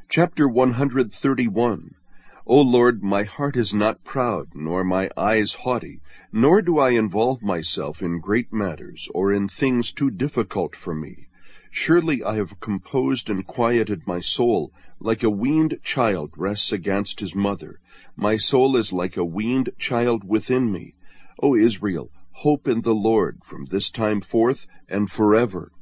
Chapter 131. O Lord, my heart is not proud, nor my eyes haughty, nor do I involve myself in great matters, or in things too difficult for me. Surely I have composed and quieted my soul, like a weaned child rests against his mother. My soul is like a weaned child within me. O Israel, hope in the Lord from this time forth and forever.